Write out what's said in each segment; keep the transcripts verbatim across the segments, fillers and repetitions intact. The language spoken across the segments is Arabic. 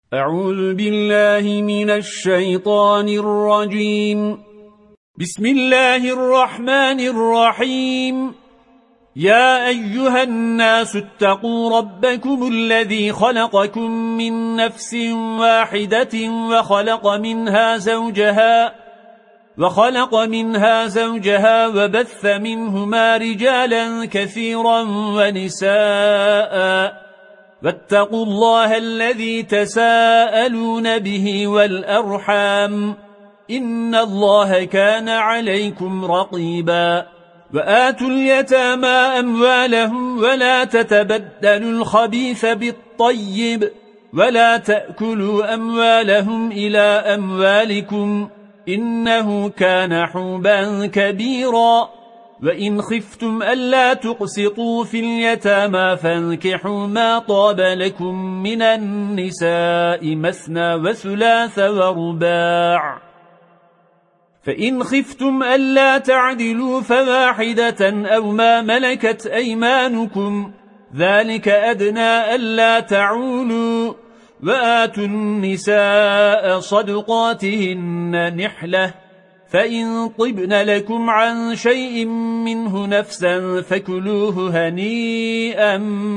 أعوذ بالله من الشيطان الرجيم. بسم الله الرحمن الرحيم. يا أيها الناس اتقوا ربكم الذي خلقكم من نفس واحدة وخلق منها زوجها وخلق منها زوجها وبث منهما رجالا كثيرا ونساء واتقوا الله الذي تساءلون به والأرحام إن الله كان عليكم رقيبا. وآتوا اليتامى أموالهم ولا تتبدلوا الخبيث بالطيب ولا تأكلوا أموالهم إلى أموالكم إنه كان حوبا كبيرا. وإن خفتم ألا تقسطوا في اليتامى فانكحوا ما طاب لكم من النساء مثنى وثلاث ورباع، فإن خفتم ألا تعدلوا فواحدة أو ما ملكت أيمانكم ذلك أدنى ألا تعولوا. وآتوا النساء صدقاتهن نحلة، فإن طبن لكم عن شيء منه نفسا فكلوه هنيئا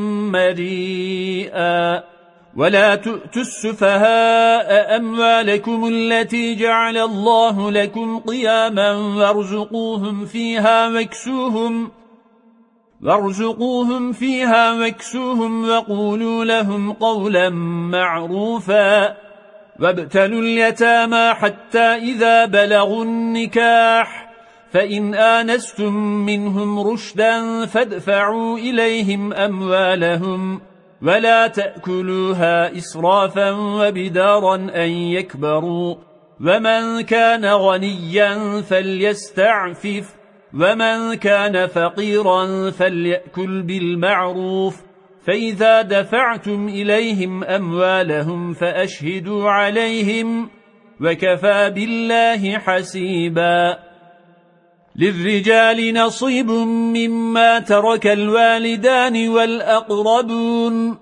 مريئا. ولا تؤتوا السفهاء أموالكم التي جعل الله لكم قياما وارزقوهم فيها واكسوهم وارزقوهم فيها واكسوهم وقولوا لهم قولا معروفا. وابتلوا اليتامى حتى إذا بلغوا النكاح فإن آنستم منهم رشدا فادفعوا إليهم أموالهم ولا تأكلوها إسرافا وبدارا أن يكبروا. ومن كان غنيا فليستعفف ومن كان فقيرا فليأكل بالمعروف. فإذا دفعتم إليهم أموالهم فأشهدوا عليهم وكفى بالله حسيبا. للرجال نصيب مما ترك الوالدان والأقربون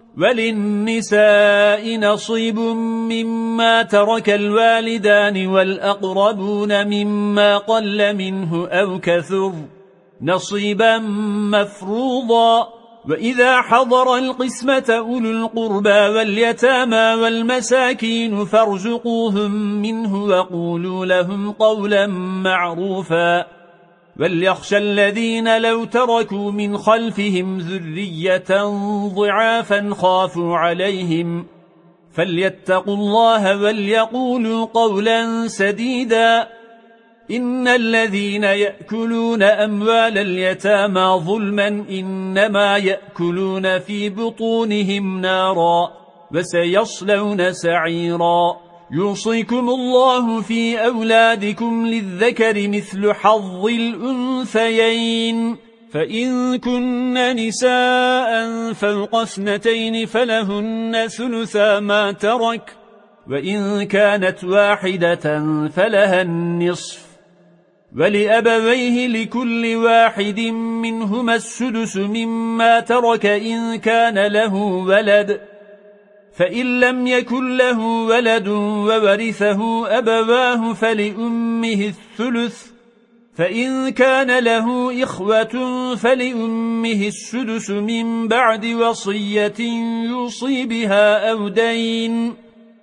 وللنساء نصيب مما ترك الوالدان والأقربون مما قل منه أو كثر نصيبا مفروضا. وإذا حضر القسمة أولو القربى واليتامى والمساكين فارزقوهم منه وقولوا لهم قولا معروفا. وليخشى الذين لو تركوا من خلفهم ذرية ضعافا خافوا عليهم فليتقوا الله وليقولوا قولا سديدا. إن الذين يأكلون أموال اليتامى ظلما إنما يأكلون في بطونهم نارا وسيصلون سعيرا. يوصيكم الله في أولادكم للذكر مثل حظ الأنثيين، فإن كن نساء فوق اثنتين فلهن ثلثا ما ترك، وإن كانت واحدة فلها النصف، ولأبويه لكل واحد منهما السدس مما ترك إن كان له ولد، فإن لم يكن له ولد وورثه أبواه فلأمه الثلث، فإن كان له إخوة فلأمه السدس من بعد وصية يوصي بها أو دين.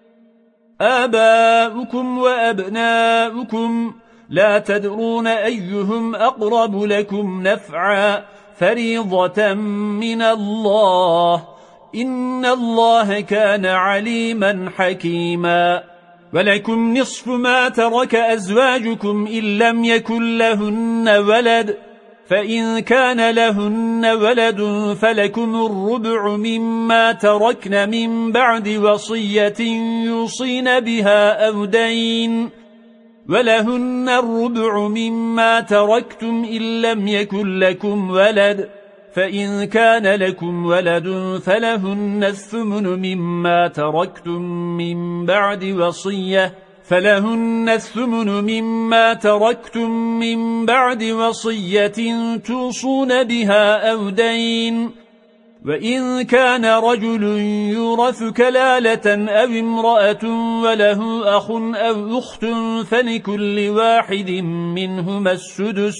آباؤكم وأبناؤكم لا تدرون أيهم أقرب لكم نفعا فريضة من الله إن الله كان عليما حكيما. ولكم نصف ما ترك أزواجكم إن لم يكن لهن ولد، فإن كان لهن ولد فلكم الربع مما تركن من بعد وصية يوصين بها أو دين، ولهن الربع مما تركتم إن لم يكن لكم ولد، فإن كان لكم ولد فلهن الثمن مما تركتم من بعد وصية فلهن الثمن مما تركتم من بعد وصية توصون بها أو دين. وإن كان رجل يورث كلالة أو امرأة وله أخ أو أخت فلكل واحد منهما السدس،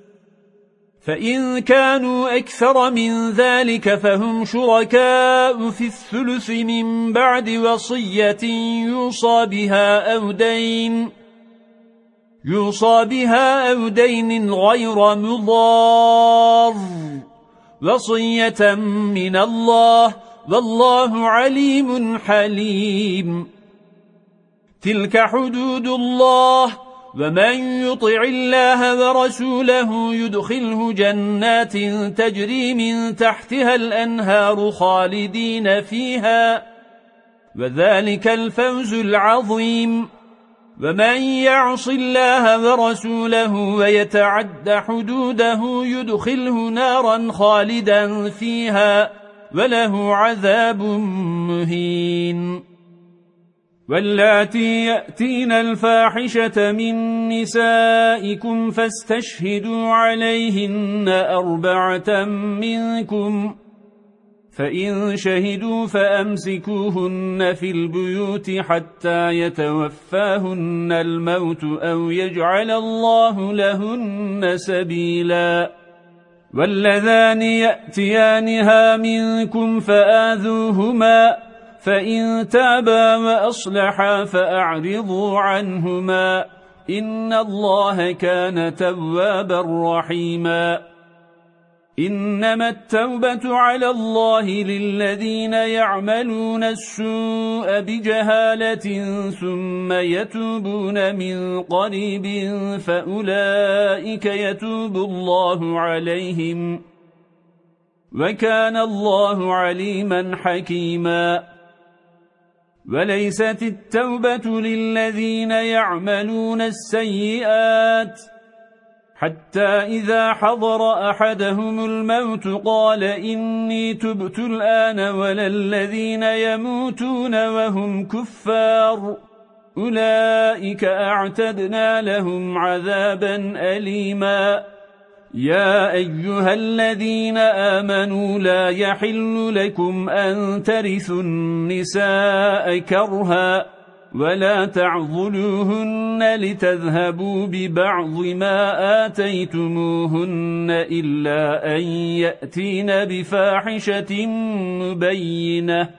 فإن كانوا أكثر من ذلك فهم شركاء في الثلث من بعد وصية يوصى بها أو دين يوصى بها أو دين غير مضار، وصية من الله والله عليم حليم. تلك حدود الله، ومن يطع الله ورسوله يدخله جنات تجري من تحتها الأنهار خالدين فيها، وذلك الفوز العظيم. ومن يعص الله ورسوله ويتعد حدوده يدخله نارا خالدا فيها وله عذاب مهين. واللاتي يأتين الفاحشة من نسائكم فاستشهدوا عليهن أربعة منكم، فإن شهدوا فأمسكوهن في البيوت حتى يتوفاهن الموت أو يجعل الله لهن سبيلا. واللذان يأتيانها منكم فآذوهما، فإن تابا وأصلحا فأعرضوا عنهما، إن الله كان توابا رحيما. إنما التوبة على الله للذين يعملون السوء بجهالة ثم يتوبون من قريب فأولئك يتوب الله عليهم، وكان الله عليما حكيما. وليست التوبة للذين يعملون السيئات حتى إذا حضر أحدهم الموت قال إني تبت الآن، ولا الذين يموتون وهم كفار أولئك أعتدنا لهم عذابا أليما. يا أيها الذين آمنوا لا يحل لكم أن ترثوا النساء كرها، ولا تعضلوهن لتذهبوا ببعض ما آتيتموهن إلا أن يأتين بفاحشة مبينة،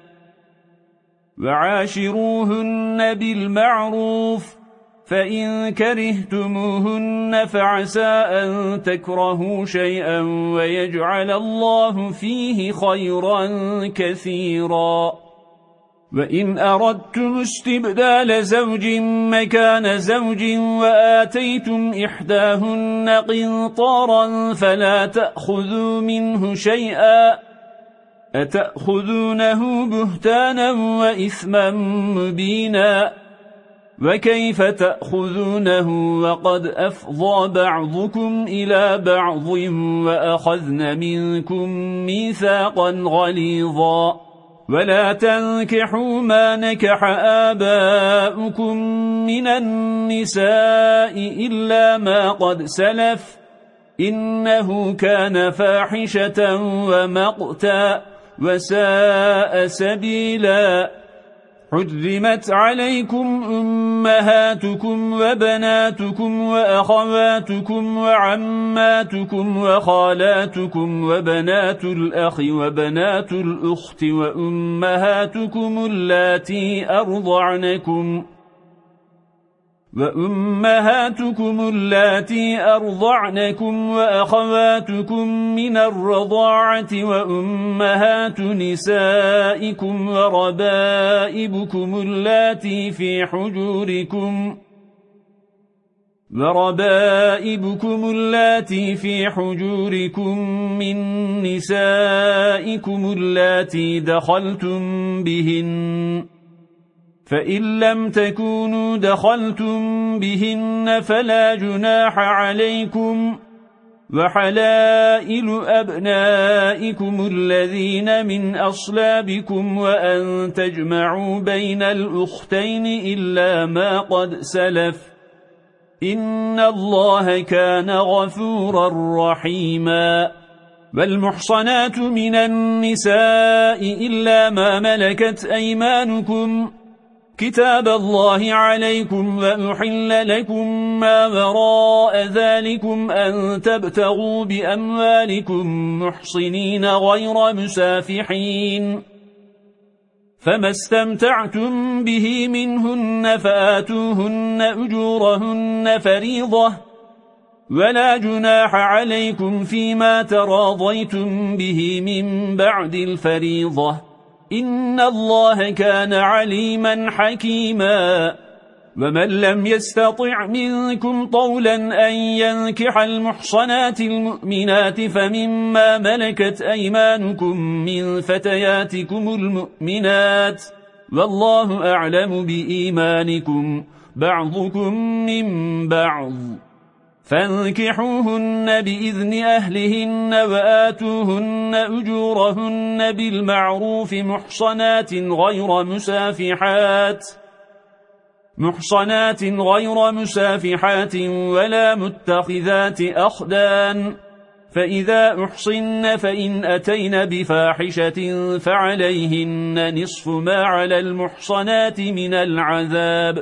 وعاشروهن بالمعروف، فإن كرهتموهن فعسى أن تكرهوا شيئا ويجعل الله فيه خيرا كثيرا. وإن أردتم استبدال زوج مكان زوج وآتيتم إحداهن قنطارا فلا تأخذوا منه شيئا، أتأخذونه بهتانا وإثما مبينا، وكيف تأخذونه وقد أفضى بعضكم إلى بعض وأخذن منكم ميثاقا غليظا. ولا تنكحوا ما نكح آباؤكم من النساء إلا ما قد سلف، إنه كان فاحشة ومقتا وساء سبيلا. حرمت عليكم أمهاتكم وبناتكم وأخواتكم وعماتكم وخالاتكم وبنات الأخ وبنات الأخت وأمهاتكم اللاتي أرضعنكم وأمهاتكم اللاتي أرضعنكم وأخواتكم من الرضاعة وأمهات نسائكم وربائبكم اللاتي في حجوركم وربائبكم اللاتي في حجوركم من نسائكم اللاتي دخلتم بهن، فإن لم تكونوا دخلتم بهن فلا جناح عليكم، وحلائل أبنائكم الذين من أصلابكم وأن تجمعوا بين الأختين إلا ما قد سلف، إن الله كان غفورا رحيما. والمحصنات من النساء إلا ما ملكت أيمانكم كتاب الله عليكم وأحل لكم ما وراء ذلكم أن تبتغوا بأموالكم محصنين غير مسافحين فما استمتعتم به منهن فآتوهن أجورهن فريضة ولا جناح عليكم فيما تراضيتم به من بعد الفريضة إن الله كان عليما حكيما ومن لم يستطع منكم طولا أن ينكح المحصنات المؤمنات فمما ملكت أيمانكم من فتياتكم المؤمنات والله أعلم بإيمانكم بعضكم من بعض فانكحوهن بإذن أهلهن وآتوهن أجورهن بالمعروف محصنات غير مسافحات محصنات غير مسافحات ولا متخذات أخدان فإذا أحصن فإن أتين بفاحشة فعليهن نصف ما على المحصنات من العذاب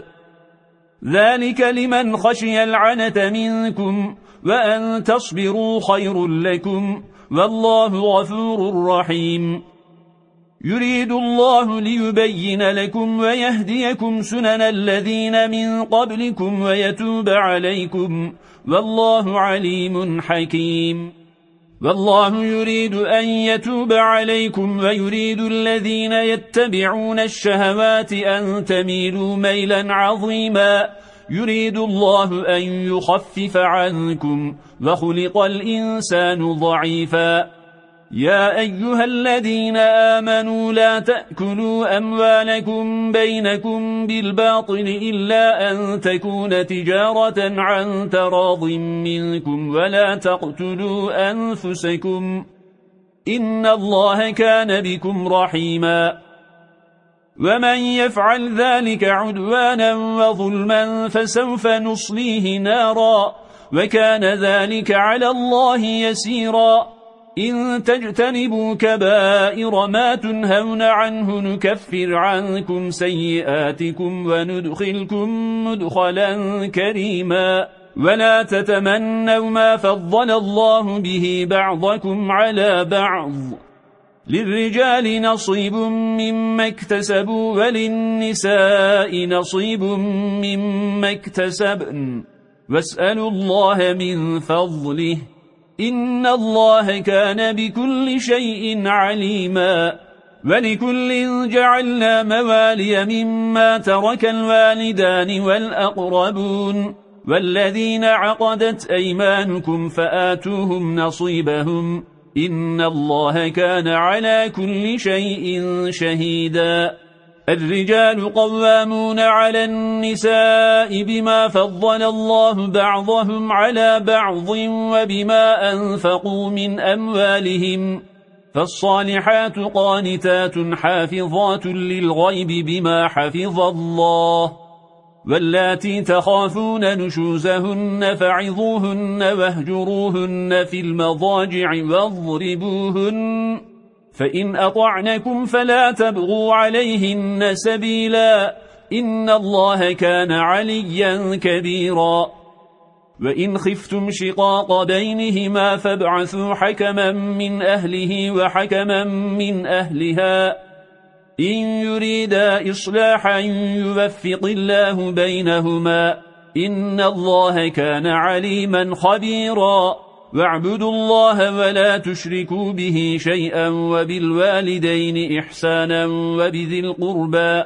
ذلك لمن خشي العنة منكم وأن تصبروا خير لكم والله غفور رحيم يريد الله ليبين لكم ويهديكم سنن الذين من قبلكم ويتوب عليكم والله عليم حكيم والله يريد أن يتوب عليكم ويريد الذين يتبعون الشهوات أن تميلوا ميلا عظيما يريد الله أن يخفف عنكم وخلق الإنسان ضعيفا يا أيها الذين آمنوا لا تأكلوا أموالكم بينكم بالباطل إلا أن تكون تجارة عن تراض منكم ولا تقتلوا أنفسكم إن الله كان بكم رحيما ومن يفعل ذلك عدوانا وظلما فسوف نصليه نارا وكان ذلك على الله يسيرا إن تجتنبوا كبائر ما تنهون عنه نكفر عنكم سيئاتكم وندخلكم مدخلا كريما ولا تتمنوا ما فضل الله به بعضكم على بعض للرجال نصيب مما اكتسبوا وللنساء نصيب مما اكتسبن واسألوا الله من فضله إن الله كان بكل شيء عليما ولكل جعلنا موالي مما ترك الوالدان والأقربون والذين عقدت أيمانكم فآتوهم نصيبهم إن الله كان على كل شيء شهيدا الرجال قوامون على النساء بما فضل الله بعضهم على بعض وبما أنفقوا من أموالهم فالصالحات قانتات حافظات للغيب بما حفظ الله واللاتي تخافون نشوزهن فعظوهن واهجروهن في المضاجع واضربوهن فإن أطعنكم فلا تبغوا عليهن سبيلا إن الله كان عليا كبيرا وإن خفتم شقاق بينهما فابعثوا حكما من أهله وحكما من أهلها إن يريدا إصلاحا يوفق الله بينهما إن الله كان عليما خبيرا واعبدوا الله ولا تشركوا به شيئا وبالوالدين إحسانا وبذي القربى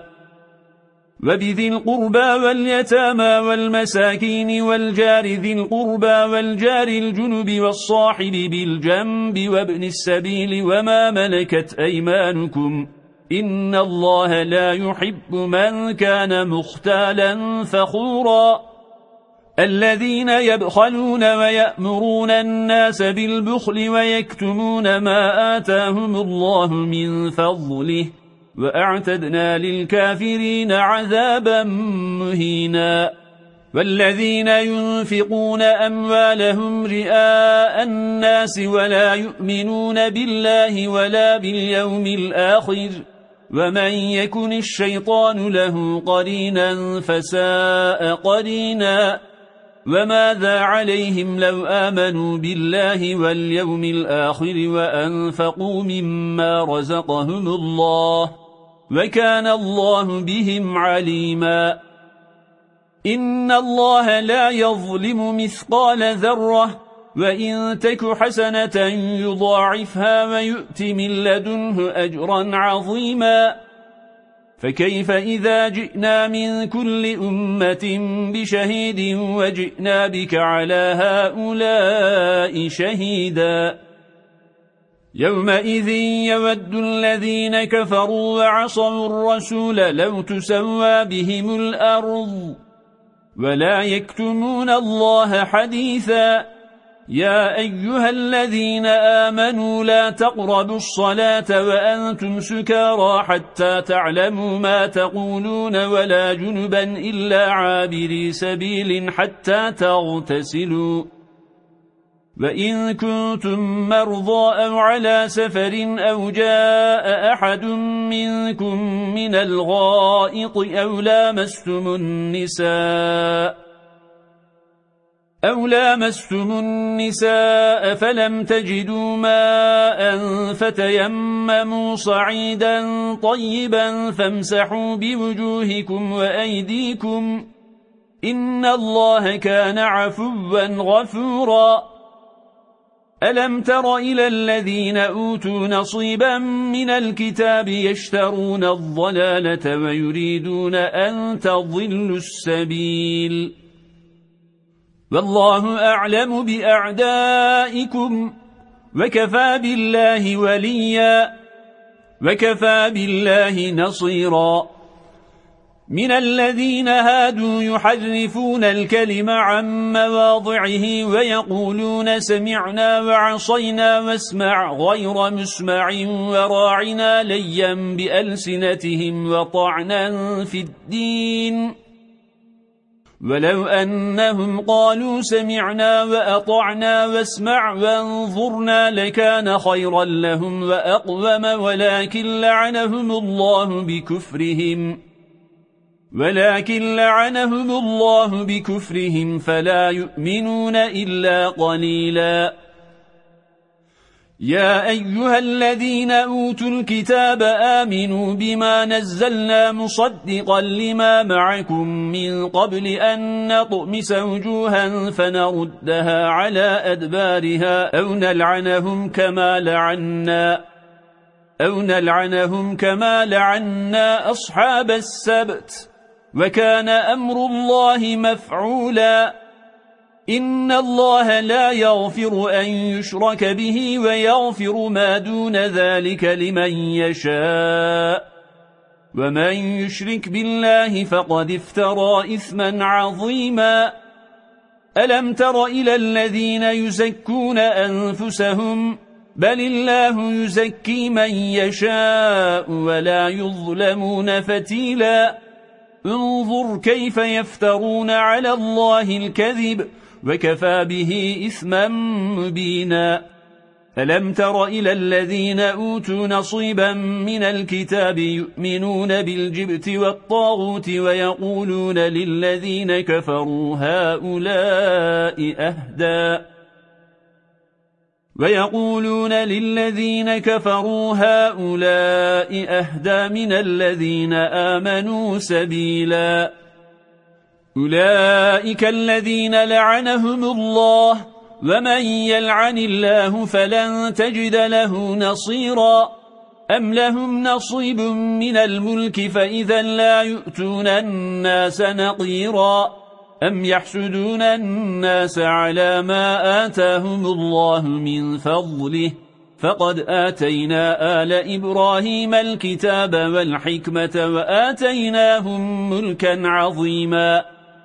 وبذي القربى واليتامى والمساكين والجار ذي القربى والجار الجنب والصاحب بالجنب وابن السبيل وما ملكت أيمانكم إن الله لا يحب من كان مختالا فخورا الذين يبخلون ويأمرون الناس بالبخل ويكتمون ما آتاهم الله من فضله وأعتدنا للكافرين عذابا مهينا والذين ينفقون أموالهم رئاء الناس ولا يؤمنون بالله ولا باليوم الآخر ومن يكن الشيطان له قرينا فساء قرينا وماذا عليهم لو آمنوا بالله واليوم الآخر وأنفقوا مما رزقهم الله وكان الله بهم عليما إن الله لا يظلم مثقال ذرة وإن تك حسنة يضاعفها ويؤت من لدنه أجرا عظيما فكيف إذا جئنا من كل أمة بشهيد وجئنا بك على هؤلاء شهيدا يومئذ يود الذين كفروا وعصوا الرسول لو تسوى بهم الأرض ولا يكتمون الله حديثا يا أيها الذين آمنوا لا تقربوا الصلاة وأنتم سكارى حتى تعلموا ما تقولون ولا جنبا إلا عابري سبيل حتى تغتسلوا وإن كنتم مرضى أو على سفر أو جاء أحد منكم من الغائط أو لامستم النساء أو لامستم النساء فلم تجدوا ماء فتيمموا صعيدا طيبا فامسحوا بوجوهكم وأيديكم إن الله كان عفوا غفورا ألم تر إلى الذين أوتوا نصيبا من الكتاب يشترون الضلالة ويريدون أن تضلوا السبيل والله أعلم بأعدائكم وكفى بالله وليا وكفى بالله نصيرا من الذين هادوا يحرفون الكلم عن مواضعه ويقولون سمعنا وعصينا واسمع غير مسمع وراعنا ليا بألسنتهم وطعنا في الدين ولو أنهم قالوا سمعنا وأطعنا واسمع وانظرنا لكان خيرا لهم وأقوم ولكن لعنهم الله بكفرهم ولكن لعنهم الله بكفرهم فلا يؤمنون إلا قليلا يا أيها الذين أوتوا الكتاب آمنوا بما نزلنا مصدقا لما معكم من قبل أن نطمس وجوها فنردها على أدبارها أو نلعنهم كما لعنا أو نلعنهم كما لعنا أصحاب السبت وكان أمر الله مفعولا إن الله لا يغفر أن يشرك به ويغفر ما دون ذلك لمن يشاء ومن يشرك بالله فقد افترى إثما عظيما ألم تر إلى الذين يزكون أنفسهم بل الله يزكي من يشاء ولا يظلمون فتيلا انظر كيف يفترون على الله الكذب وكفى به إثما مبينا ألم تر إلى الذين أوتوا نصيبا من الكتاب يؤمنون بالجبت والطاغوت ويقولون للذين كفروا هؤلاء أهدى ويقولون للذين كفروا هؤلاء أهدى من الذين آمنوا سبيلا أولئك الذين لعنهم الله ومن يلعن الله فلن تجد له نصيرا أم لهم نصيب من الملك فإذا لا يؤتون الناس نقيرا أم يحسدون الناس على ما آتاهم الله من فضله فقد آتينا آل إبراهيم الكتاب والحكمة وآتيناهم ملكا عظيما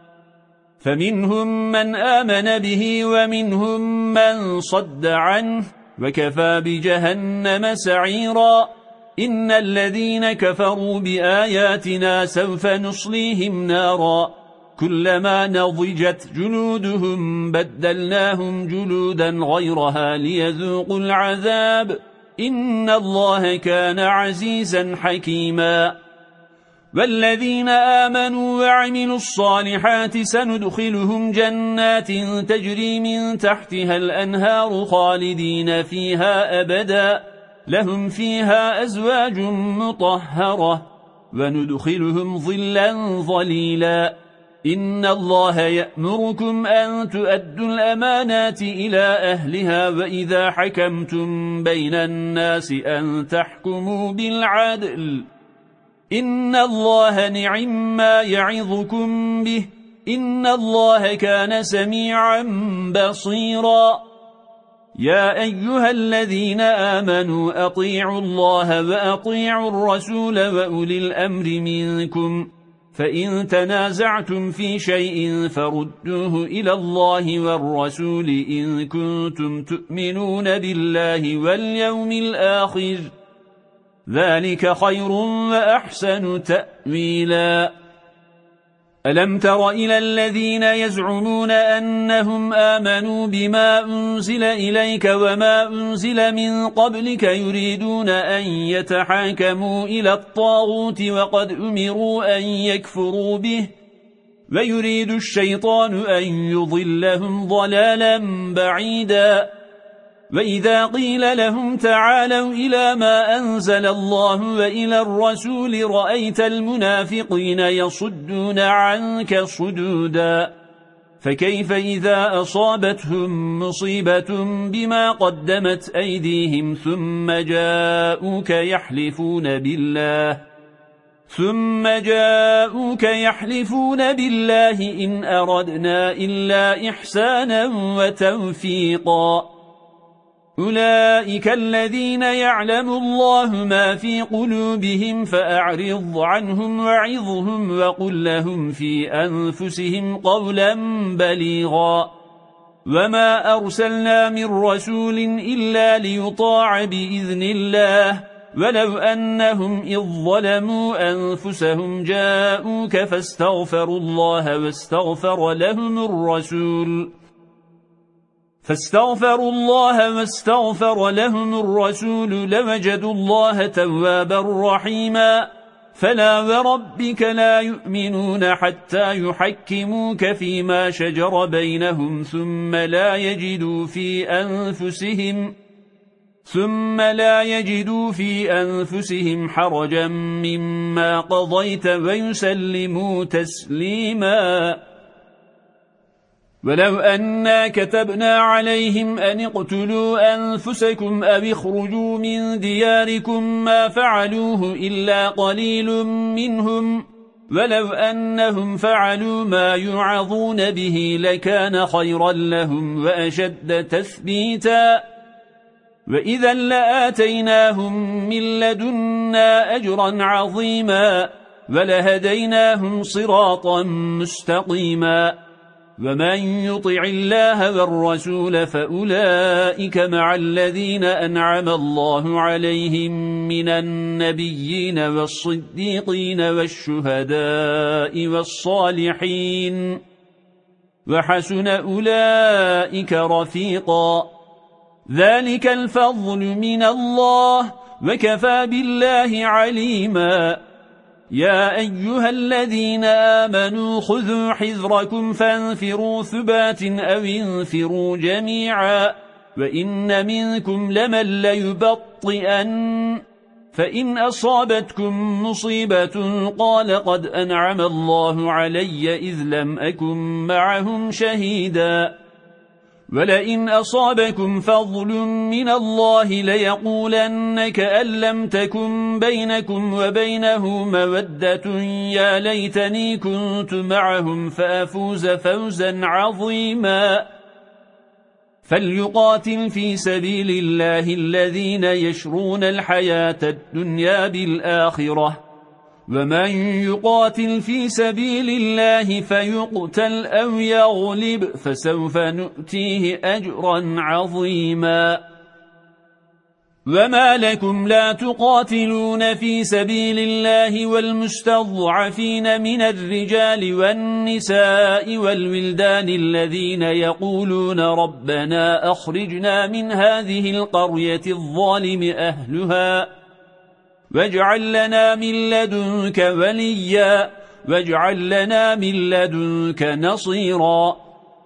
فمنهم من آمن به ومنهم من صد عنه وكفى بجهنم سعيرا إن الذين كفروا بآياتنا سوف نصليهم نارا كلما نضجت جلودهم بدلناهم جلودا غيرها ليذوقوا العذاب إن الله كان عزيزا حكيما والذين آمنوا وعملوا الصالحات سندخلهم جنات تجري من تحتها الأنهار خالدين فيها أبدا لهم فيها أزواج مطهرة وندخلهم ظلا ظليلا إن الله يأمركم أن تؤدوا الأمانات إلى أهلها وإذا حكمتم بين الناس أن تحكموا بالعدل إن الله نعم ما يعظكم به إن الله كان سميعا بصيرا يا أيها الذين آمنوا أطيعوا الله وأطيعوا الرسول وأولي الأمر منكم فإن تنازعتم في شيء فردوه إلى الله والرسول إن كنتم تؤمنون بالله واليوم الآخر ذلك خير وأحسن تأويلا ألم تر إلى الذين يزعمون أنهم آمنوا بما أنزل إليك وما أنزل من قبلك يريدون أن يتحاكموا إلى الطاغوت وقد أمروا أن يكفروا به ويريد الشيطان أن يضلهم ضلالا بعيدا وإذا قيل لهم تعالوا إلى ما أنزل الله وإلى الرسول رأيت المنافقين يصدون عنك صدودا فكيف إذا أصابتهم مصيبة بما قدمت أيديهم ثم جاءوك يحلفون بالله ثم جاءوك يحلفون بالله إن أردنا إلا إحسانا وتوفيقا أولئك الذين يعلم الله ما في قلوبهم فأعرض عنهم وعظهم وقل لهم في أنفسهم قولا بليغا وما أرسلنا من رسول إلا ليطاع بإذن الله ولو أنهم إذ ظلموا أنفسهم جاءوك فاستغفروا الله واستغفر لهم الرسول فاستغفروا الله واستغفر لهم الرسول لوجدوا الله توابا رحيما فلا وربك لا يؤمنون حتى يحكموك فيما شجر بينهم ثم لا يجدوا في أنفسهم ثم لا يجدوا في أنفسهم حرجا مما قضيت ويسلموا تسليما ولو أنا كتبنا عليهم أن اقتلوا أنفسكم أو اخرجوا من دياركم ما فعلوه إلا قليل منهم ولو أنهم فعلوا ما يعظون به لكان خيرا لهم وأشد تثبيتا وإذا لآتيناهم من لدنا أجرا عظيما ولهديناهم صراطا مستقيما ومن يطع الله والرسول فأولئك مع الذين أنعم الله عليهم من النبيين والصديقين والشهداء والصالحين وحسن أولئك رفيقا ذلك الفضل من الله وكفى بالله عليما يا أيها الذين آمنوا خذوا حذركم فانفروا ثبات أو انفروا جميعا وإن منكم لمن ليبطئن فإن أصابتكم مصيبة قال قد أنعم الله علي إذ لم أكن معهم شهيدا ولئن أصابكم فضل من الله ليقولن كأن لم تكن بينكم وبينه مودة يا ليتني كنت معهم فأفوز فوزا عظيما فليقاتل في سبيل الله الذين يشرون الحياة الدنيا بالآخرة ومن يقاتل في سبيل الله فيقتل أو يغلب فسوف نؤتيه أجرا عظيما وما لكم لا تقاتلون في سبيل الله والمستضعفين من الرجال والنساء والولدان الذين يقولون ربنا أخرجنا من هذه القرية الظالم أهلها واجعل لنا من لدنك وليا واجعل لنا من لدنك نصيرا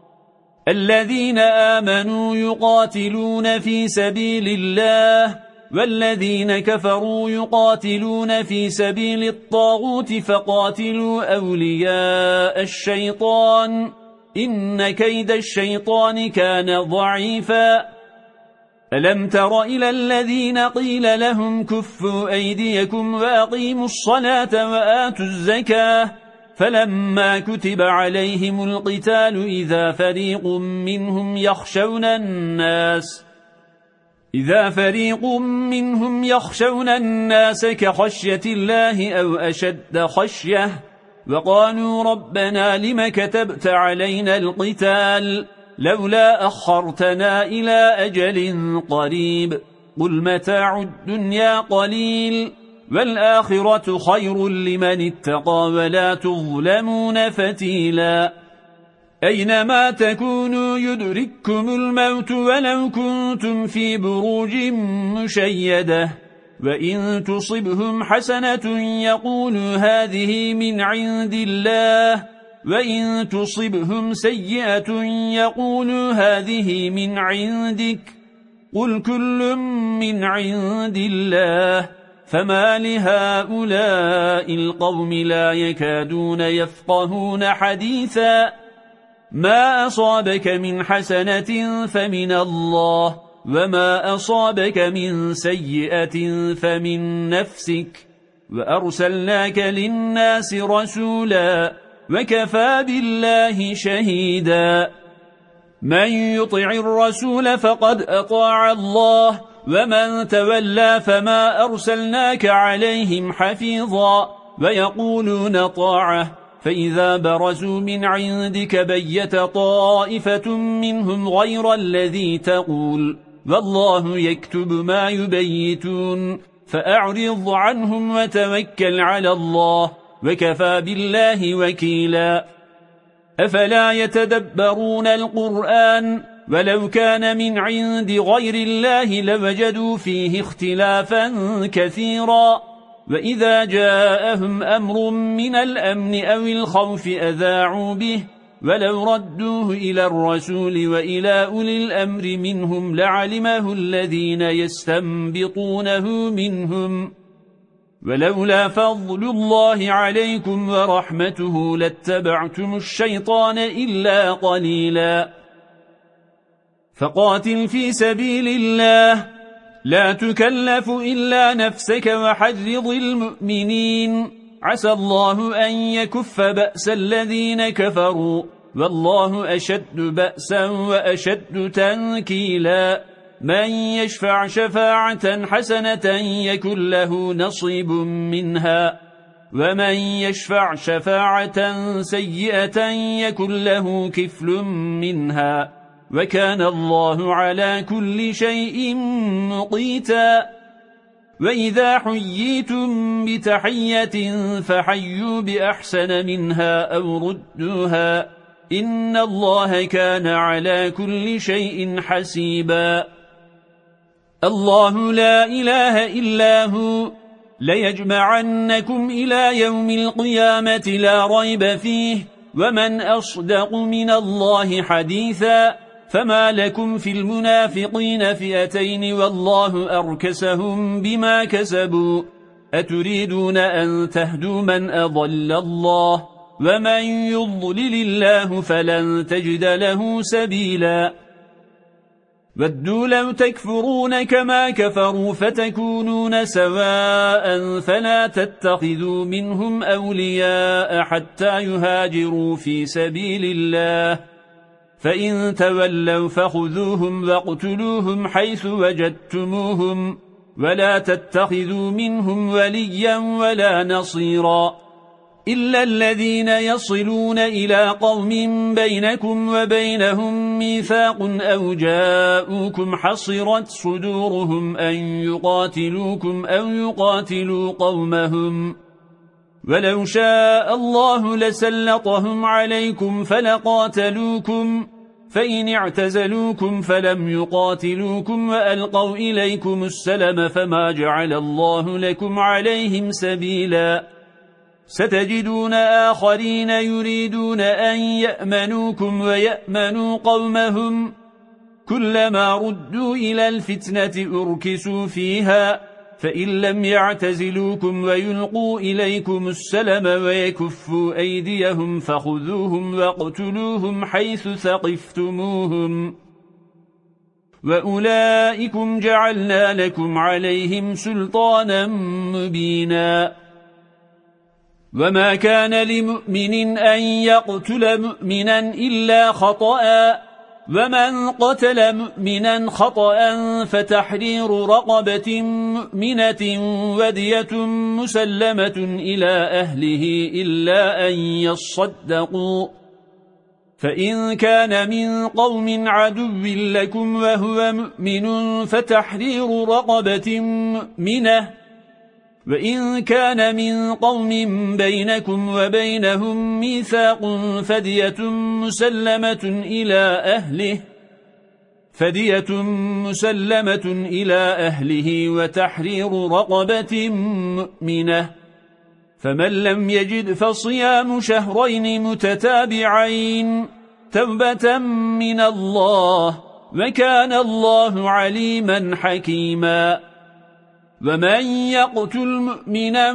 الذين آمنوا يقاتلون في سبيل الله والذين كفروا يقاتلون في سبيل الطاغوت فقاتلوا أولياء الشيطان إن كيد الشيطان كان ضعيفا ألم تر إلى الذين قيل لهم كفوا أيديكم وأقيموا الصلاة وآتوا الزكاة فلما كتب عليهم القتال إذا فريق منهم يخشون الناس إذا فريق منهم يخشون الناس كخشية الله أو أشد خشية وقالوا ربنا لم كتبت علينا القتال لولا أخرتنا إلى أجل قريب قل متاع الدنيا قليل والآخرة خير لمن اتقى ولا تظلمون فتيلا أينما تكونوا يدرككم الموت ولو كنتم في بروج مشيدة وإن تصبهم حسنة يقولوا هذه من عند الله وإن تصبهم سيئة يقولوا هذه من عندك قل كل من عند الله فما لهؤلاء القوم لا يكادون يفقهون حديثا ما أصابك من حسنة فمن الله وما أصابك من سيئة فمن نفسك وأرسلناك للناس رسولا وكفى بالله شهيدا من يطع الرسول فقد أطاع الله ومن تولى فما أرسلناك عليهم حفيظا ويقولون طاعة فإذا برزوا من عندك بيت طائفة منهم غير الذي تقول والله يكتب ما يبيتون فأعرض عنهم وتوكل على الله وكفى بالله وكيلا أفلا يتدبرون القرآن ولو كان من عند غير الله لوجدوا فيه اختلافا كثيرا وإذا جاءهم أمر من الأمن أو الخوف أذاعوا به ولو ردوه إلى الرسول وإلى أولي الأمر منهم لعلمه الذين يستنبطونه منهم ولولا فضل الله عليكم ورحمته لاتبعتم الشيطان إلا قليلا فقاتل في سبيل الله لا تكلف إلا نفسك وحرض المؤمنين عسى الله أن يكف بأس الذين كفروا والله أشد بأسا وأشد تنكيلا من يشفع شفاعة حسنة يكن له نصيب منها ومن يشفع شفاعة سيئة يكن له كفل منها وكان الله على كل شيء مقيتا وإذا حييتم بتحية فحيوا بأحسن منها أو ردوها إن الله كان على كل شيء حسيبا الله لا إله إلا هو ليجمعنكم إلى يوم القيامة لا ريب فيه ومن أصدق من الله حديثا فما لكم في المنافقين فئتين والله أركسهم بما كسبوا أتريدون أن تهدوا من أضل الله ومن يضلل الله فلن تجد له سبيلا ودوا لو تكفرون كما كفروا فتكونون سواء فلا تتخذوا منهم أولياء حتى يهاجروا في سبيل الله فإن تولوا فخذوهم واقتلوهم حيث وجدتموهم ولا تتخذوا منهم وليا ولا نصيرا إلا الذين يصلون إلى قوم بينكم وبينهم ميثاق أو جاءوكم حصرت صدورهم أن يقاتلوكم أو يقاتلوا قومهم ولو شاء الله لسلطهم عليكم فلقاتلوكم فإن اعتزلوكم فلم يقاتلوكم وألقوا إليكم السلم فما جعل الله لكم عليهم سبيلا ستجدون آخرين يريدون أن يأمنوكم ويأمنوا قومهم كلما ردوا إلى الفتنة أركسوا فيها فإن لم يعتزلوكم ويلقوا إليكم السلم ويكفوا أيديهم فخذوهم واقتلوهم حيث ثقفتموهم وأولئكم جعلنا لكم عليهم سلطانا مبينا وما كان لمؤمن أن يقتل مؤمنا إلا خطأ ومن قتل مؤمنا خطأ فتحرير رقبة مؤمنة ودية مسلمة إلى أهله إلا أن يصدقوا فإن كان من قوم عدو لكم وهو مؤمن فتحرير رقبة مؤمنة وإن كان من قوم بينكم وبينهم ميثاق فدية مسلمة إلى أهله فدية مسلمة إلى أهله وتحرير رقبة مؤمنة فمن لم يجد فصيام شهرين متتابعين توبة من الله وكان الله عليما حكيما ومن يقتل مؤمنا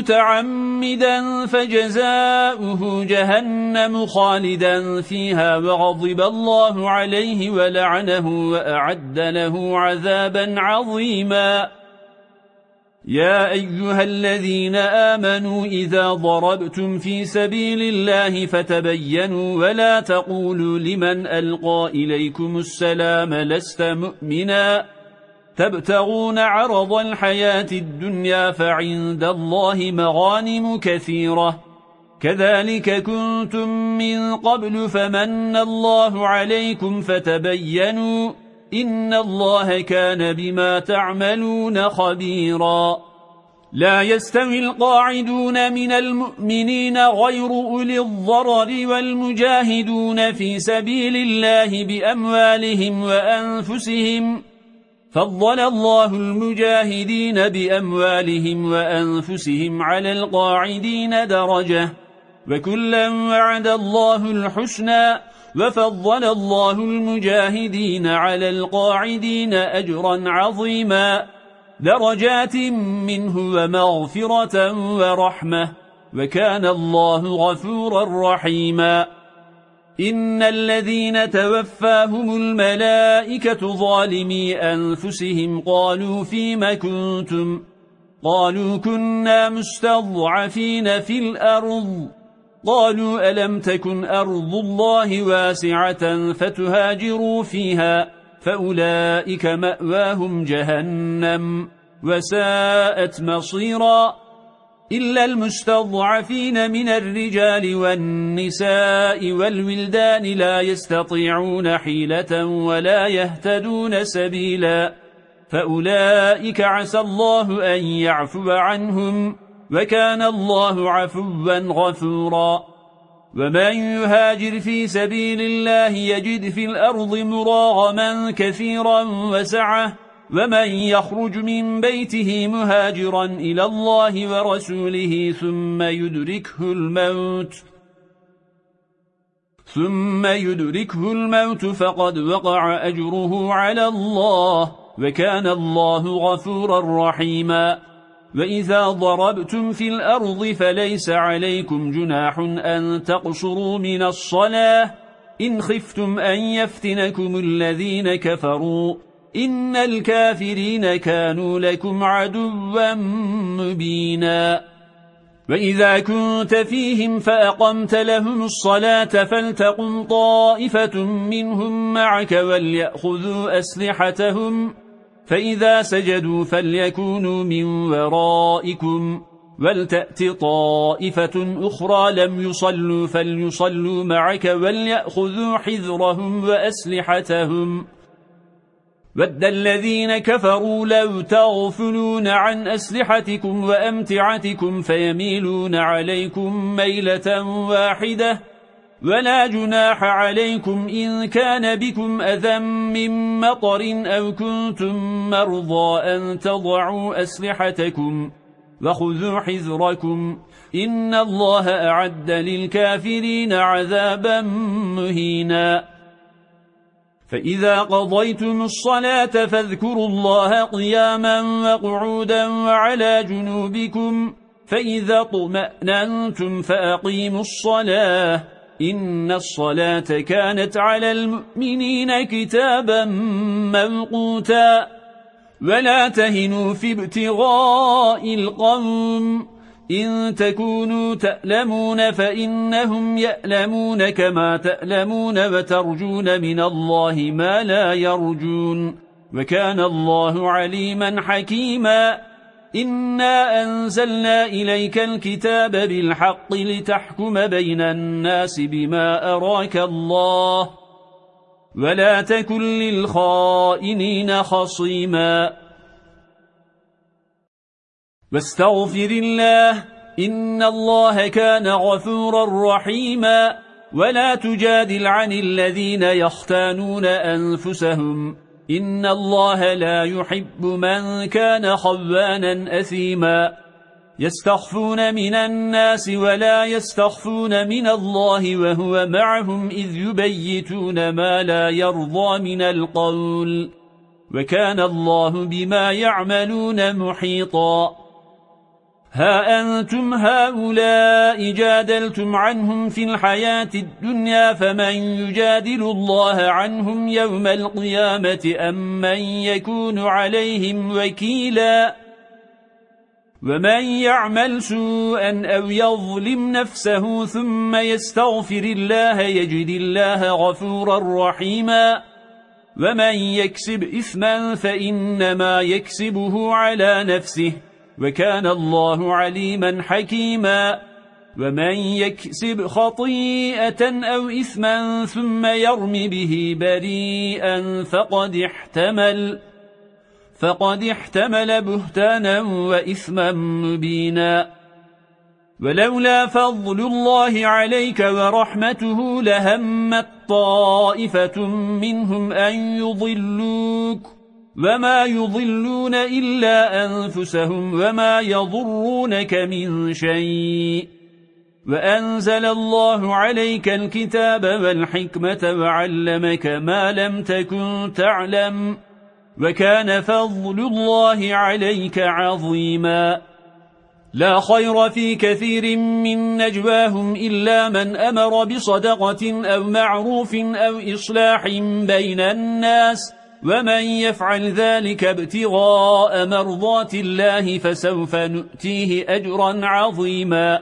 متعمدا فجزاؤه جهنم خالدا فيها وغضب الله عليه ولعنه وأعد له عذابا عظيما يا أيها الذين آمنوا إذا ضربتم في سبيل الله فتبينوا ولا تقولوا لمن ألقى إليكم السلام لست مؤمنا تبتغون عرض الحياة الدنيا فعند الله مغانم كثيرة كذلك كنتم من قبل فمن الله عليكم فتبينوا إن الله كان بما تعملون خبيرا لا يستوي القاعدون من المؤمنين غير أولي الضرر والمجاهدون في سبيل الله بأموالهم وأنفسهم فضل الله المجاهدين بأموالهم وأنفسهم على القاعدين درجة وكلا وعد الله الحسنى وفضل الله المجاهدين على القاعدين أجرا عظيما درجات منه ومغفرة ورحمة وكان الله غفورا رحيما إن الذين توفاهم الملائكة ظالمي أنفسهم قالوا فيما كنتم قالوا كنا مستضعفين في الأرض قالوا ألم تكن أرض الله واسعة فتهاجروا فيها فأولئك مأواهم جهنم وساءت مصيرا إلا المستضعفين من الرجال والنساء والولدان لا يستطيعون حيلة ولا يهتدون سبيلا فأولئك عسى الله أن يعفو عنهم وكان الله عفوا غفورا ومن يهاجر في سبيل الله يجد في الأرض مراغما كثيرا وسعة ومن يخرج من بيته مهاجرا إلى الله ورسوله ثم يدركه الموت ثم يدركه الموت فقد وقع أجره على الله وكان الله غفورا رحيما وإذا ضربتم في الأرض فليس عليكم جناح أن تقصروا من الصلاة إن خفتم أن يفتنكم الذين كفروا إن الكافرين كانوا لكم عدوا مبينا وإذا كنت فيهم فأقمت لهم الصلاة فلتقم طائفة منهم معك وليأخذوا أسلحتهم فإذا سجدوا فليكونوا من ورائكم ولتأت طائفة أخرى لم يصلوا فليصلوا معك وليأخذوا حذرهم وأسلحتهم ود الذين كفروا لو تغفلون عن أسلحتكم وأمتعتكم فيميلون عليكم ميلة واحدة ولا جناح عليكم إن كان بكم أذى من مطر أو كنتم مرضى أن تضعوا أسلحتكم وخذوا حذركم إن الله أعد للكافرين عذابا مهينا فإذا قضيتم الصلاة فاذكروا الله قياما وقعودا وعلى جنوبكم فإذا طمأننتم فأقيموا الصلاة إن الصلاة كانت على المؤمنين كتابا موقوتا ولا تهنوا في ابتغاء القوم إن تكونوا تألمون فإنهم يألمون كما تألمون وترجون من الله ما لا يرجون وكان الله عليما حكيما إنا أنزلنا إليك الكتاب بالحق لتحكم بين الناس بما أراك الله ولا تكن للخائنين خصيما واستغفر الله إن الله كان غفورا رحيما ولا تجادل عن الذين يختانون أنفسهم إن الله لا يحب من كان خوانا أثيما يستخفون من الناس ولا يستخفون من الله وهو معهم إذ يبيتون ما لا يرضى من القول وكان الله بما يعملون محيطا ها أنتم هؤلاء جادلتم عنهم في الحياة الدنيا فمن يجادل الله عنهم يوم القيامة أم من يكون عليهم وكيلا ومن يعمل سوءا أو يظلم نفسه ثم يستغفر الله يجد الله غفورا رحيما ومن يكسب إثما فإنما يكسبه على نفسه وكان الله عليما حكيما ومن يكسب خطيئة أو إثما ثم يرم به بريئا فقد احتمل فقد احتمل بهتانا وإثما مبينا ولولا فضل الله عليك ورحمته لهمت طائفة منهم أن يضلوك وما يضلون إلا أنفسهم وما يضرونك من شيء وأنزل الله عليك الكتاب والحكمة وعلمك ما لم تكن تعلم وكان فضل الله عليك عظيما لا خير في كثير من نجواهم إلا من أمر بصدقة أو معروف أو إصلاح بين الناس ومن يفعل ذلك ابتغاء مرضات الله فسوف نؤتيه أجرا عظيما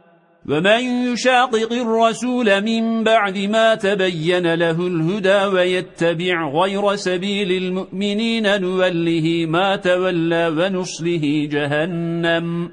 ومن يشاقق الرسول من بعد ما تبين له الهدى ويتبع غير سبيل المؤمنين نوله ما تولى ونصله جهنم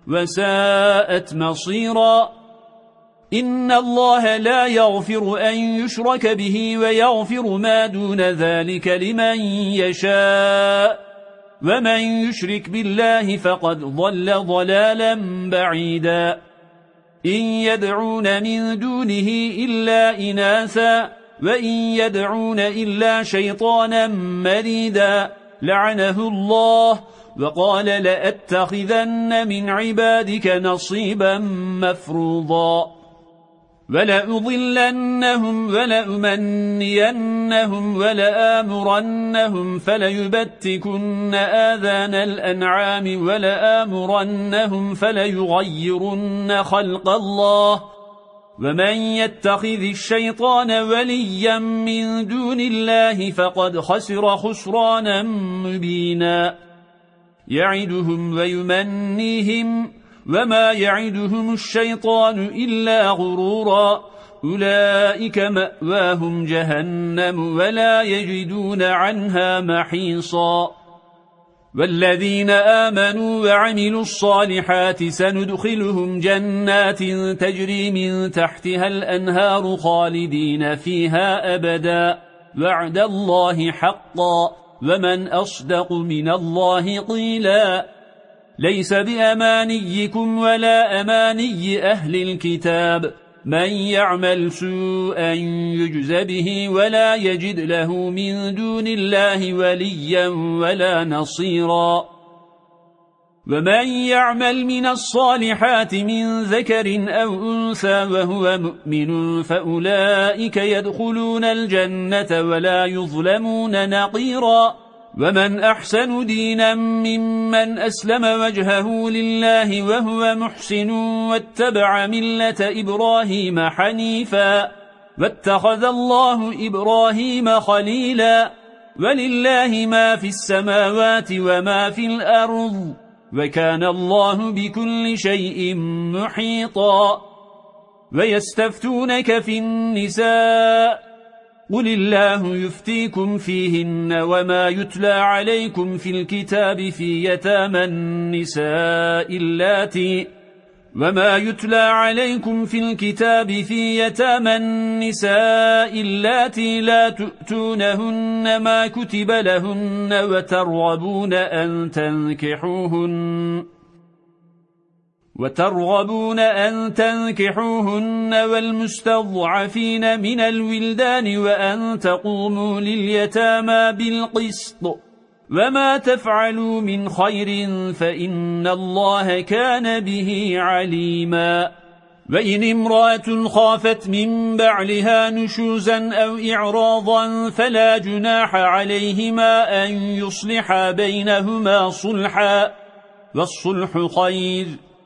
وساءت مصيرا إن الله لا يغفر أن يشرك به ويغفر ما دون ذلك لمن يشاء ومن يشرك بالله فقد ضل ضلالا بعيدا إن يدعون من دونه إلا إناثا وإن يدعون إلا شيطانا مريدا لعنه الله وقال لأتخذن من عبادك نصيبا مفروضا ولأضلنهم ولأمنينهم ولآمرنهم فليبتكن آذان الأنعام ولآمرنهم فليغيرن خلق الله ومن يتخذ الشيطان وليا من دون الله فقد خسر خسرانا مبينا يعدهم ويمنيهم وما يعدهم الشيطان إلا غرورا أولئك مأواهم جهنم ولا يجدون عنها محيصا والذين آمنوا وعملوا الصالحات سندخلهم جنات تجري من تحتها الأنهار خالدين فيها أبدا وعد الله حقا ومن أصدق من الله قيلا ليس بأمانيكم ولا أماني أهل الكتاب من يعمل سوءا يجز به ولا يجد له من دون الله وليا ولا نصيرا ومن يعمل من الصالحات من ذكر أو أنثى وهو مؤمن فأولئك يدخلون الجنة ولا يظلمون نقيرا ومن أحسن دينا ممن أسلم وجهه لله وهو محسن واتبع ملة إبراهيم حنيفا واتخذ الله إبراهيم خليلا ولله ما في السماوات وما في الأرض وكان الله بكل شيء محيطا ويستفتونك في النساء قل الله يفتيكم فيهن وما يتلى عليكم في الكتاب في يتامى النساء اللاتي وما يتلى عليكم في الكتاب في يتامى النساء اللاتي لا تؤتونهن ما كتب لهن وترغبون أن تنكحوهن وترغبون أن تنكحوهن والمستضعفين من الولدان وأن تقوموا لليتامى بالقسط وما تفعلوا من خير فإن الله كان به عليما وإن امرأة خافت من بعلها نشوزا أو إعراضا فلا جناح عليهما أن يصلحا بينهما صلحا والصلح خير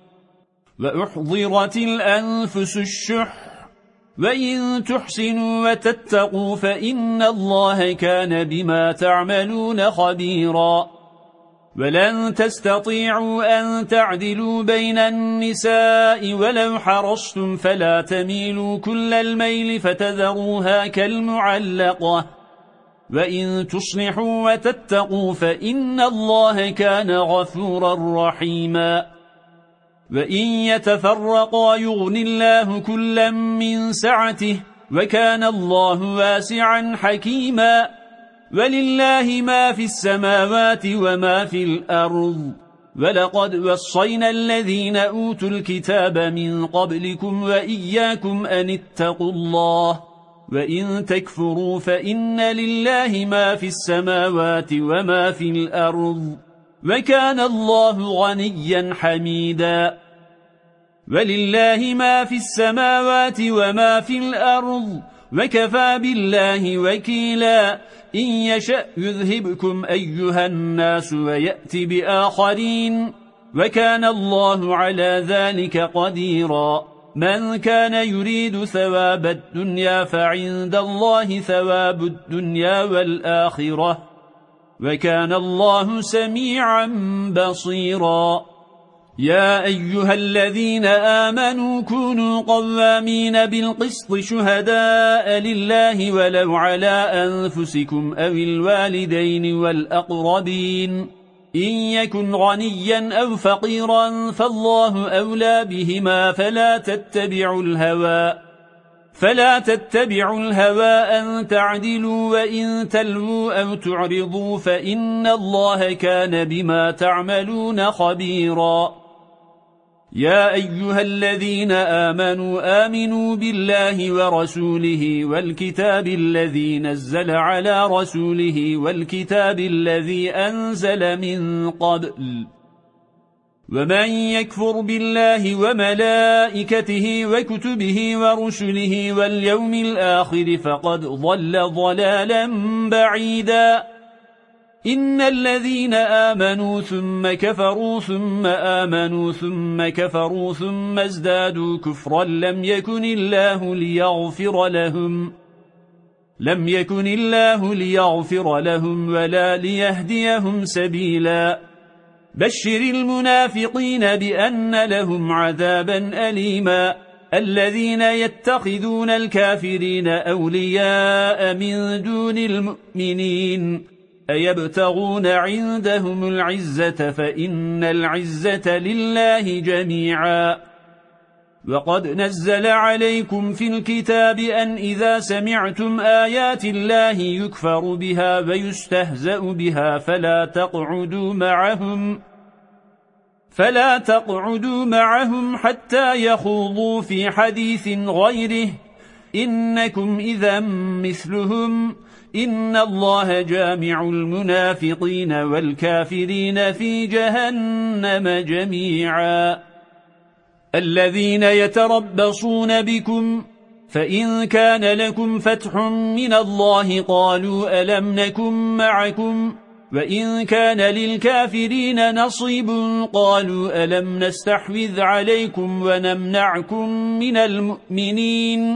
وأحضرت الأنفس الشح وإن تحسنوا وتتقوا فإن الله كان بما تعملون خبيرا ولن تستطيعوا أن تعدلوا بين النساء ولو حرصتم فلا تميلوا كل الميل فتذروها كالمعلقة وإن تصلحوا وتتقوا فإن الله كان غفورا رحيما وإن يتفرقا يغن الله كلا من سعته وكان الله واسعا حكيما ولله ما في السماوات وما في الأرض ولقد وصينا الذين أوتوا الكتاب من قبلكم وإياكم أن اتقوا الله وإن تكفروا فإن لله ما في السماوات وما في الأرض وكان الله غنيا حميدا ولله ما في السماوات وما في الأرض وكفى بالله وكيلا إن يشأ يذهبكم أيها الناس ويأتي بآخرين وكان الله على ذلك قديرا من كان يريد ثواب الدنيا فعند الله ثواب الدنيا والآخرة وكان الله سميعا بصيرا يا أيها الذين آمنوا كونوا قوامين بالقسط شهداء لله ولو على أنفسكم أو الوالدين والأقربين إن يكن غنيا أو فقيرا فالله أولى بهما فلا تتبعوا الهوى فلا تتبعوا الهوى أن تعدلوا وإن تلووا أو تعرضوا فإن الله كان بما تعملون خبيرا يا أيها الذين آمنوا آمنوا بالله ورسوله والكتاب الذي نزل على رسوله والكتاب الذي أنزل من قبل ومن يكفر بالله وملائكته وكتبه ورسله واليوم الآخر فقد ضل ضلالا بعيدا إن الذين آمنوا ثم كفروا ثم آمنوا ثم كفروا ثم ازدادوا كفرا لم يكن الله ليغفر لهم لم يكن الله ليغفر لهم ولا ليهديهم سبيلا بشر المنافقين بأن لهم عذابا أليما الذين يتخذون الكافرين أولياء من دون المؤمنين أيبتغون عندهم العزة فإن العزة لله جميعا. وقد نزل عليكم في الكتاب أن إذا سمعتم آيات الله يكفر بها ويستهزأ بها فلا تقعدوا معهم فلا تقعدوا معهم حتى يخوضوا في حديث غيره إنكم إذا مثلهم إن الله جامع المنافقين والكافرين في جهنم جميعا. الذين يتربصون بكم فإن كان لكم فتح من الله قالوا ألم نكن معكم وإن كان للكافرين نصيب قالوا ألم نستحوذ عليكم ونمنعكم من المؤمنين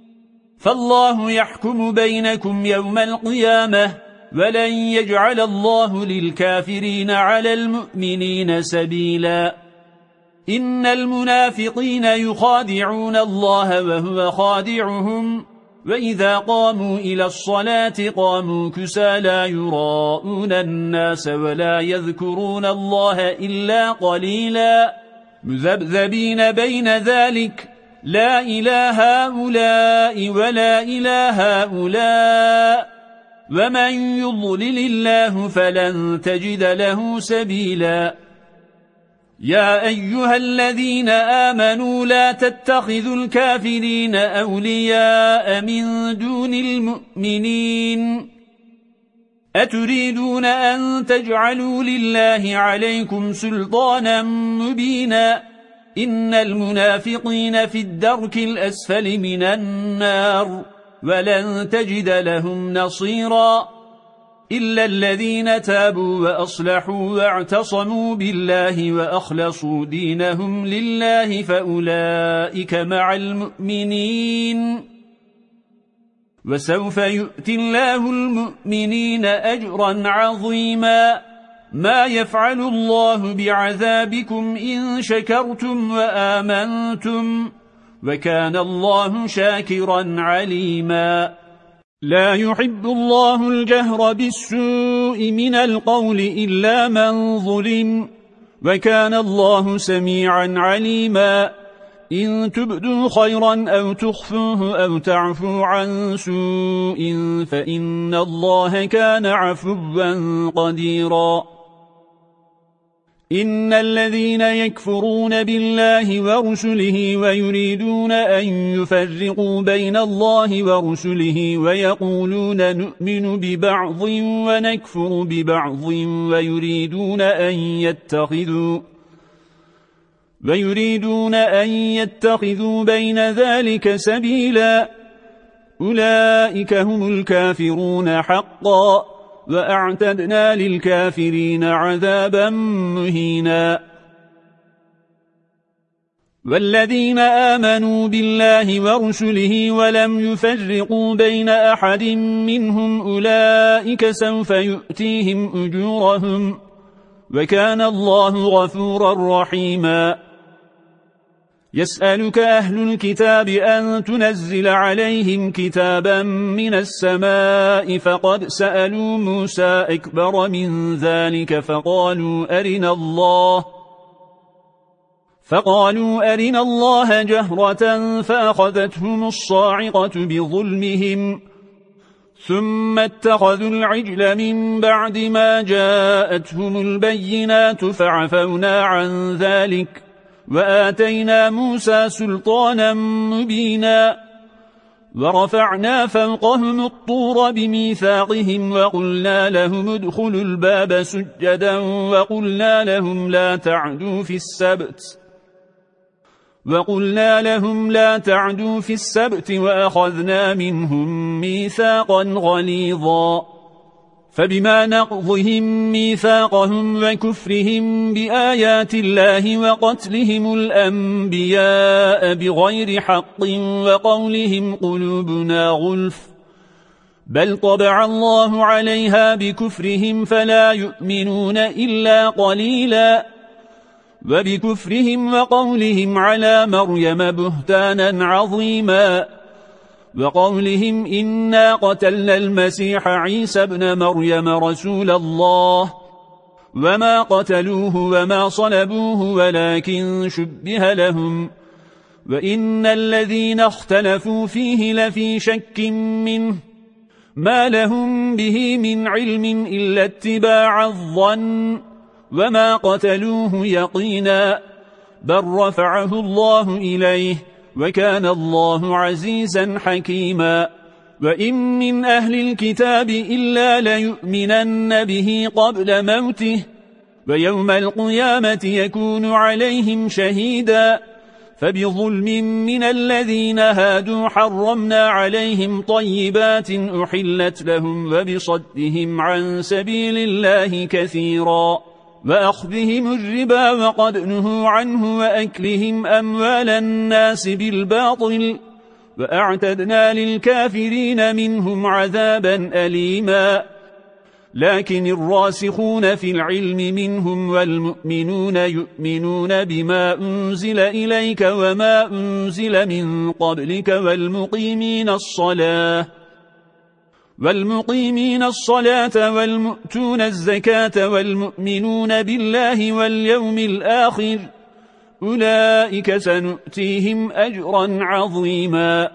فالله يحكم بينكم يوم القيامة ولن يجعل الله للكافرين على المؤمنين سبيلا. إن المنافقين يخادعون الله وهو خادعهم وإذا قاموا إلى الصلاة قاموا كسى لا يراءون الناس ولا يذكرون الله إلا قليلا مذبذبين بين ذلك لا إله هؤلاء ولا إله هؤلاء ومن يضلل الله فلن تجد له سبيلا. يا أيها الذين آمنوا لا تتخذوا الكافرين أولياء من دون المؤمنين أتريدون أن تجعلوا لله عليكم سلطانا مبينا إن المنافقين في الدرك الأسفل من النار ولن تجد لهم نصيرا إلا الذين تابوا وأصلحوا واعتصموا بالله وأخلصوا دينهم لله فأولئك مع المؤمنين وسوف يؤتي الله المؤمنين أجرا عظيما. ما يفعل الله بعذابكم إن شكرتم وآمنتم وكان الله شاكرا عليما. لا يحب الله الجهر بالسوء من القول إلا من ظلم وكان الله سميعا عليما. إن تبدوا خيرا أو تخفوه أو تعفوا عن سوء فإن الله كان عفوا قديرا. إن الذين يكفرون بالله ورسله ويريدون أن يفرقوا بين الله ورسله ويقولون نؤمن ببعض ونكفر ببعض ويريدون أن يتخذوا ويريدون أن يتخذوا بين ذلك سبيلا أولئك هم الكافرون حقا وأعتدنا للكافرين عذابا مهينا. والذين آمنوا بالله ورسله ولم يفرقوا بين أحد منهم أولئك سوف يؤتيهم أجورهم وكان الله غفورا رحيما. يسألك أهل الكتاب أن تنزل عليهم كتابا من السماء فقد سألوا موسى أكبر من ذلك فقالوا أرنا الله فقالوا أرنا الله جهرة فأخذتهم الصاعقة بظلمهم ثم اتخذوا العجل من بعد ما جاءتهم البينات فعفونا عن ذلك وآتينا موسى سلطانا مبينا. ورفعنا فوقهم الطور بميثاقهم وقلنا لهم ادخلوا الباب سجدا وقلنا لهم لا تعدوا في السبت وقلنا لهم لا تعدوا في السبت وأخذنا منهم ميثاقا غليظا. فبما نقضهم ميثاقهم وكفرهم بآيات الله وقتلهم الأنبياء بغير حق وقولهم قلوبنا غلف بل طبع الله عليها بكفرهم فلا يؤمنون إلا قليلا. وبكفرهم وقولهم على مريم بهتانا عظيما وقولهم إنا قتلنا المسيح عيسى بن مريم رسول الله وما قتلوه وما صلبوه ولكن شبه لهم وإن الذين اختلفوا فيه لفي شك منه ما لهم به من علم إلا اتباع الظن وما قتلوه يقينا بل رفعه الله إليه وكان الله عزيزا حكيما وإن من أهل الكتاب إلا ليؤمنن به قبل موته ويوم القيامة يكون عليهم شهيدا فبظلم من الذين هادوا حرمنا عليهم طيبات أحلت لهم وبصدهم عن سبيل الله كثيرا وأخذهم الربا وقد نهوا عنه وأكلهم أموال الناس بالباطل وأعتدنا للكافرين منهم عذابا أليما لكن الراسخون في العلم منهم والمؤمنون يؤمنون بما أنزل إليك وما أنزل من قبلك والمقيمين الصلاة والمقيمين الصلاة والمؤتون الزكاة والمؤمنون بالله واليوم الآخر أولئك سنؤتيهم أجرا عظيما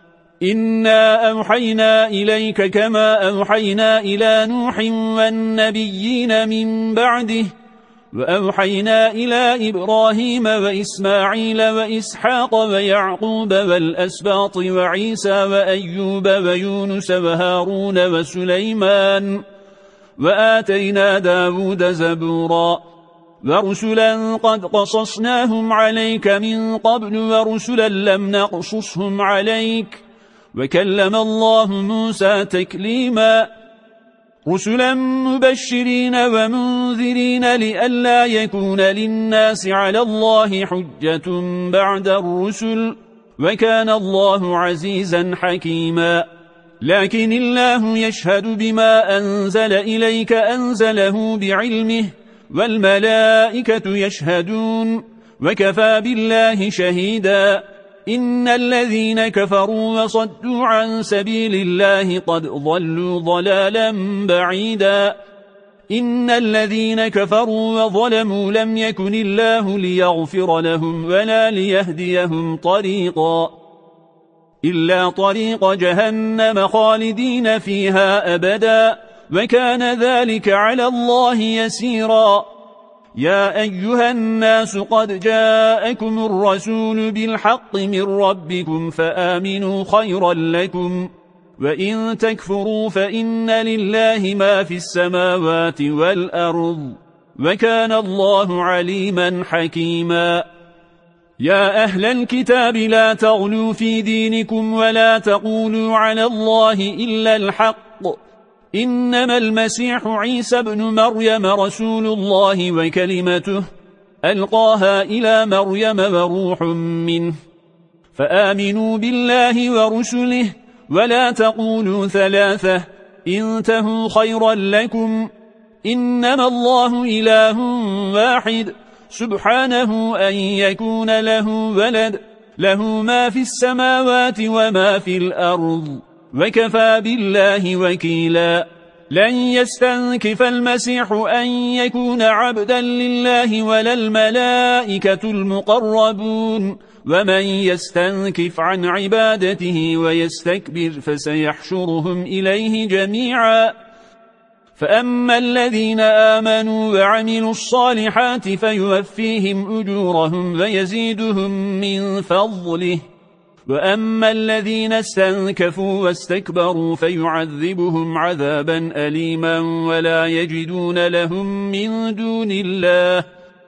إنا أوحينا إليك كما أوحينا إلى نوح والنبيين من بعده وأوحينا إلى إبراهيم وإسماعيل وإسحاق ويعقوب والأسباط وعيسى وأيوب ويونس وهارون وسليمان وآتينا داود زبورا ورسلا قد قصصناهم عليك من قبل ورسلا لم نقصصهم عليك وكلم الله موسى تكليما رسلا مبشرين ومنذرين لئلا يكون للناس على الله حجة بعد الرسل وكان الله عزيزا حكيما لكن الله يشهد بما أنزل إليك أنزله بعلمه والملائكة يشهدون وكفى بالله شهيدا إن الذين كفروا وصدوا عن سبيل الله قد ضلوا ضلالا بعيدا إن الذين كفروا وظلموا لم يكن الله ليغفر لهم ولا ليهديهم طريقا إلا طريق جهنم خالدين فيها أبدا وكان ذلك على الله يسيرا يا أيها الناس قد جاءكم الرسول بالحق من ربكم فآمنوا خيرا لكم وإن تكفروا فإن لله ما في السماوات والأرض وكان الله عليما حكيما يا أهل الكتاب لا تغلوا في دينكم ولا تقولوا على الله إلا الحق إنما المسيح عيسى بن مريم رسول الله وكلمته ألقاها إلى مريم وروح منه فآمنوا بالله ورسله ولا تقولوا ثلاثة انتهوا خيرا لكم إنما الله إله واحد سبحانه أن يكون له ولد له ما في السماوات وما في الأرض وكفى بالله وكيلا لن يستنكف المسيح أن يكون عبدا لله ولا الملائكة المقربون ومن يستنكف عن عبادته ويستكبر فسيحشرهم إليه جميعا فأما الذين آمنوا وعملوا الصالحات فيوفيهم أجورهم ويزيدهم من فضله وأما الذين استنكفوا واستكبروا فيعذبهم عذابا أليما ولا يجدون لهم من دون الله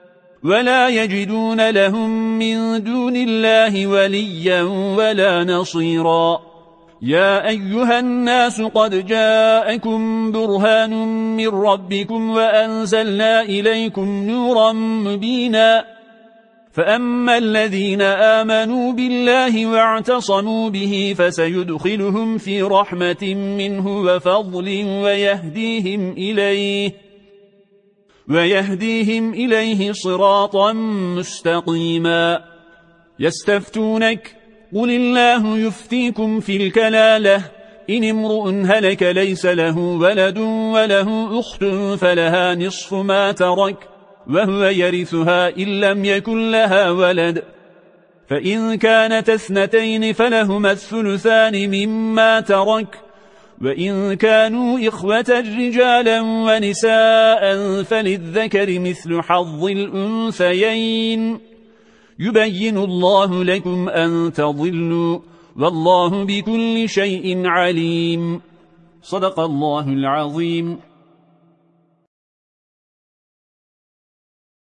ولا يجدون لهم من دون الله وليا ولا نصيرا يا أيها الناس قد جاءكم برهان من ربكم وأنزلنا إليكم نورا مبينا فأما الذين آمنوا بالله واعتصموا به فسيدخلهم في رحمة منه وفضل ويهديهم إليه ويهديهم إليه صراطا مستقيما يستفتونك قل الله يفتيكم في الكلالة إن امرؤ هلك ليس له ولد وله أخت فلها نصف ما ترك وهو يرثها إن لم يكن لها ولد فإن كانت اثنتين فلهما الثلثان مما ترك وإن كانوا إخوة رجالا ونساء فللذكر مثل حظ الأنثيين يبين الله لكم أن تضلوا والله بكل شيء عليم. صدق الله العظيم.